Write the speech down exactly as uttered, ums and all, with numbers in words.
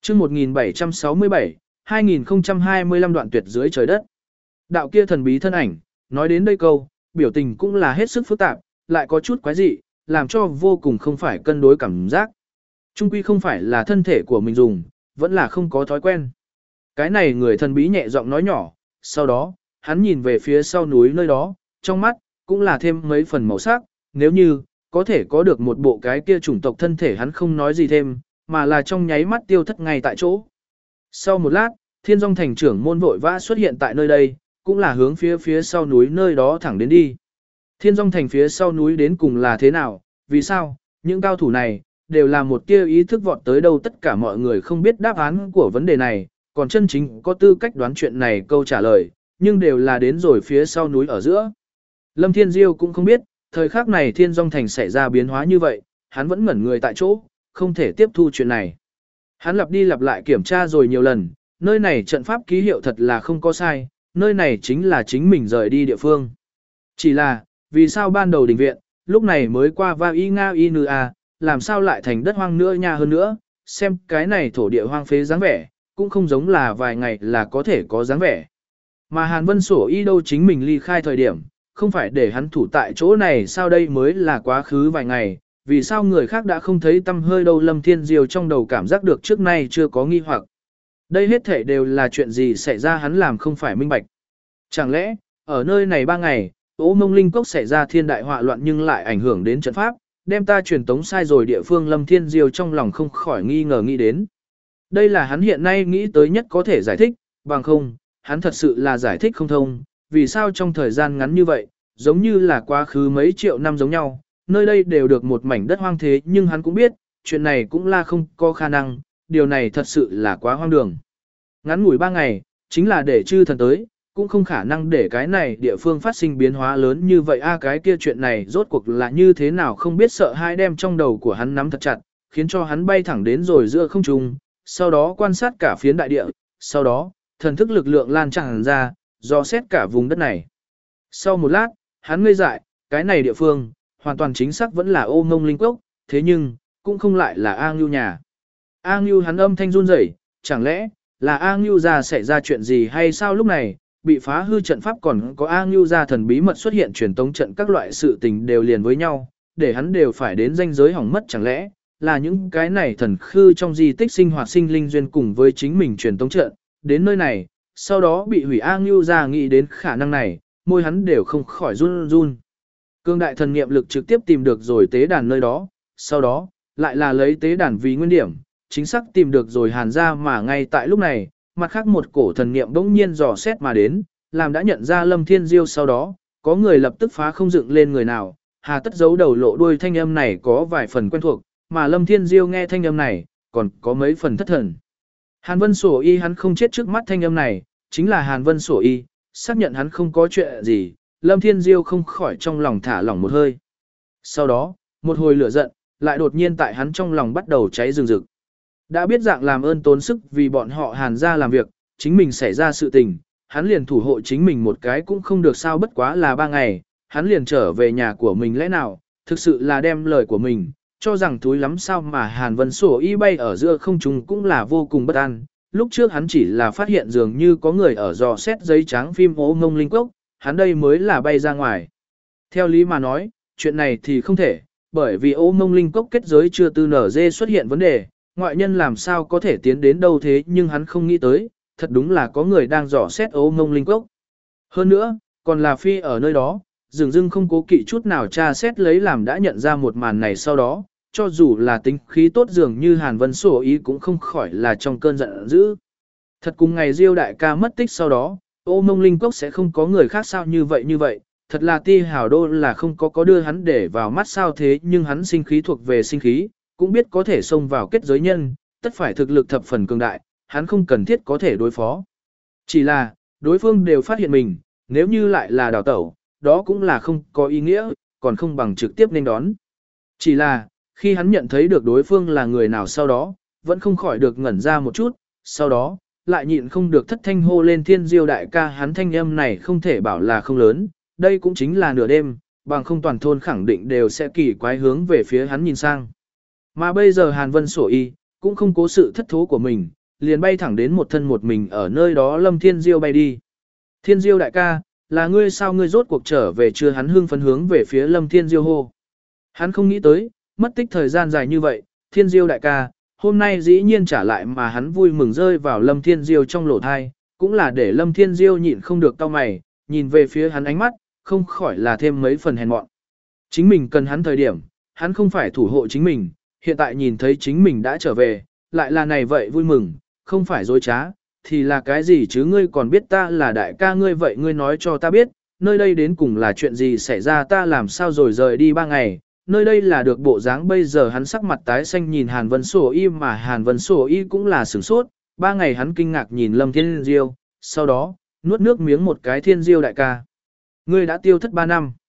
chương một nghìn bảy trăm sáu mươi bảy, hai nghìn không trăm hai mươi lăm đoạn tuyệt dưới trời đất. Đạo kia thần bí thân ảnh, nói đến đây câu, biểu tình cũng là hết sức phức tạp, lại có chút quái dị, làm cho vô cùng không phải cân đối cảm giác. Trung quy không phải là thân thể của mình dùng, vẫn là không có thói quen. Cái này người thần bí nhẹ giọng nói nhỏ, sau đó, hắn nhìn về phía sau núi nơi đó, trong mắt, cũng là thêm mấy phần màu sắc, nếu như, có thể có được một bộ cái kia chủng tộc thân thể hắn không nói gì thêm, mà là trong nháy mắt tiêu thất ngay tại chỗ. Sau một lát, Thiên Dung thành trưởng môn vội vã xuất hiện tại nơi đây, cũng là hướng phía phía sau núi nơi đó thẳng đến đi. Thiên Dung thành phía sau núi đến cùng là thế nào, vì sao, những cao thủ này, đều là một tia ý thức vọt tới đâu tất cả mọi người không biết đáp án của vấn đề này, còn chân chính có tư cách đoán chuyện này câu trả lời, nhưng đều là đến rồi phía sau núi ở giữa. Lâm Thiên Diêu cũng không biết, thời khắc này Thiên Dung thành xảy ra biến hóa như vậy, hắn vẫn ngẩn người tại chỗ, không thể tiếp thu chuyện này. Hắn lặp đi lặp lại kiểm tra rồi nhiều lần, nơi này trận pháp ký hiệu thật là không có sai, nơi này chính là chính mình rời đi địa phương. Chỉ là, vì sao ban đầu đình viện, lúc này mới qua va y nga y nư a, làm sao lại thành đất hoang nữa nha hơn nữa, xem cái này thổ địa hoang phế dáng vẻ, cũng không giống là vài ngày là có thể có dáng vẻ. Mà Hàn Vân Sổ y đâu chính mình ly khai thời điểm, không phải để hắn thủ tại chỗ này sao đây mới là quá khứ vài ngày, vì sao người khác đã không thấy tâm hơi đâu. Lâm Thiên Diêu trong đầu cảm giác được trước nay chưa có nghi hoặc. Đây hết thể đều là chuyện gì xảy ra hắn làm không phải minh bạch. Chẳng lẽ, ở nơi này ba ngày, Ô Mông Linh Cốc xảy ra thiên đại họa loạn nhưng lại ảnh hưởng đến trận pháp, đem ta truyền tống sai rồi địa phương. Lâm Thiên Diêu trong lòng không khỏi nghi ngờ nghĩ đến. Đây là hắn hiện nay nghĩ tới nhất có thể giải thích, bằng không, hắn thật sự là giải thích không thông, vì sao trong thời gian ngắn như vậy, giống như là quá khứ mấy triệu năm giống nhau, nơi đây đều được một mảnh đất hoang thế nhưng hắn cũng biết, chuyện này cũng là không có khả năng, điều này thật sự là quá hoang đường. Ngắn ngủi ba ngày, chính là để chư thần tới, cũng không khả năng để cái này địa phương phát sinh biến hóa lớn như vậy a cái kia chuyện này rốt cuộc là như thế nào không biết sợ hai đem trong đầu của hắn nắm thật chặt, khiến cho hắn bay thẳng đến rồi giữa không trung, sau đó quan sát cả phiến đại địa, sau đó, thần thức lực lượng lan tràn ra, dò xét cả vùng đất này. Sau một lát, hắn ngây dại, cái này địa phương, hoàn toàn chính xác vẫn là Ô Mông Linh Cốc, thế nhưng, cũng không lại là A Ngưu nhà. A Ngưu hắn âm thanh run rẩy, chẳng lẽ, là A Ngưu gia xảy ra chuyện gì hay sao lúc này, bị phá hư trận pháp còn có A Ngưu gia thần bí mật xuất hiện truyền tống trận các loại sự tình đều liền với nhau, để hắn đều phải đến ranh giới hỏng mất chẳng lẽ, là những cái này thần khư trong di tích sinh hoạt sinh linh duyên cùng với chính mình truyền tống trận, đến nơi này, sau đó bị hủy. A Ngưu gia nghĩ đến khả năng này, môi hắn đều không khỏi run run. Cương đại thần niệm lực trực tiếp tìm được rồi tế đàn nơi đó, sau đó, lại là lấy tế đàn vì nguyên điểm, chính xác tìm được rồi Hàn gia mà ngay tại lúc này, mặt khác một cổ thần niệm bỗng nhiên dò xét mà đến, làm đã nhận ra Lâm Thiên Diêu sau đó, có người lập tức phá không dựng lên người nào, hà tất giấu đầu lộ đuôi thanh âm này có vài phần quen thuộc, mà Lâm Thiên Diêu nghe thanh âm này, còn có mấy phần thất thần. Hàn Vân Sổ Y hắn không chết trước mắt thanh âm này, chính là Hàn Vân Sổ Y, xác nhận hắn không có chuyện gì, Lâm Thiên Diêu không khỏi trong lòng thả lỏng một hơi. Sau đó, một hồi lửa giận, lại đột nhiên tại hắn trong lòng bắt đầu cháy rừng rực. Đã biết dạng làm ơn tốn sức vì bọn họ Hàn ra làm việc, chính mình xảy ra sự tình, hắn liền thủ hộ chính mình một cái cũng không được sao bất quá là ba ngày, hắn liền trở về nhà của mình lẽ nào, thực sự là đem lời của mình, cho rằng túi lắm sao mà Hàn Vân Sổ Y bay ở giữa không trung cũng là vô cùng bất an. Lúc trước hắn chỉ là phát hiện dường như có người ở dò xét giấy trắng phim Ô Mông Linh Cốc, hắn đây mới là bay ra ngoài. Theo lý mà nói, chuyện này thì không thể, bởi vì Ô Mông Linh Cốc kết giới chưa tư nở dê xuất hiện vấn đề, ngoại nhân làm sao có thể tiến đến đâu thế nhưng hắn không nghĩ tới, thật đúng là có người đang dò xét Ô Mông Linh Cốc. Hơn nữa, còn là phi ở nơi đó, dường dưng không cố kỵ chút nào tra xét lấy làm đã nhận ra một màn này sau đó, cho dù là tính khí tốt dường như Hàn Vân Sổ Y cũng không khỏi là trong cơn giận dữ. Thật cùng ngày Diêu đại ca mất tích sau đó, Ô Mông Linh Cốc sẽ không có người khác sao như vậy như vậy, thật là Ti Hảo Đô là không có có đưa hắn để vào mắt sao thế nhưng hắn sinh khí thuộc về sinh khí, cũng biết có thể xông vào kết giới nhân, tất phải thực lực thập phần cường đại, hắn không cần thiết có thể đối phó. Chỉ là, đối phương đều phát hiện mình, nếu như lại là đào tẩu, đó cũng là không có ý nghĩa, còn không bằng trực tiếp nên đón. Chỉ là, khi hắn nhận thấy được đối phương là người nào sau đó, vẫn không khỏi được ngẩn ra một chút, sau đó, lại nhịn không được thất thanh hô lên Thiên Diêu đại ca hắn thanh âm này không thể bảo là không lớn, đây cũng chính là nửa đêm, bằng không toàn thôn khẳng định đều sẽ kỳ quái hướng về phía hắn nhìn sang. Mà bây giờ Hàn Vân Sổ Y, cũng không cố sự thất thố của mình, liền bay thẳng đến một thân một mình ở nơi đó Lâm Thiên Diêu bay đi. Thiên Diêu đại ca, là ngươi sao ngươi rốt cuộc trở về chưa? Hắn hưng phấn hướng về phía Lâm Thiên Diêu hô. Hắn không nghĩ tới, mất tích thời gian dài như vậy, Thiên Diêu đại ca, hôm nay dĩ nhiên trả lại mà hắn vui mừng rơi vào Lâm Thiên Diêu trong lỗ thai, cũng là để Lâm Thiên Diêu nhịn không được cau mày, nhìn về phía hắn ánh mắt, không khỏi là thêm mấy phần hèn mọn. Chính mình cần hắn thời điểm, hắn không phải thủ hộ chính mình, hiện tại nhìn thấy chính mình đã trở về, lại là này vậy vui mừng, không phải dối trá, thì là cái gì chứ? Ngươi còn biết ta là đại ca ngươi, vậy ngươi nói cho ta biết, nơi đây đến cùng là chuyện gì xảy ra, ta làm sao rồi rời đi ba ngày, nơi đây là được bộ dáng bây giờ. Hắn sắc mặt tái xanh nhìn Hàn Vân Sổ Y, mà Hàn Vân Sổ Y cũng là sửng sốt, ba ngày hắn kinh ngạc nhìn Lâm Thiên Diêu, sau đó, nuốt nước miếng một cái. Thiên Diêu đại ca, ngươi đã tiêu thất ba năm.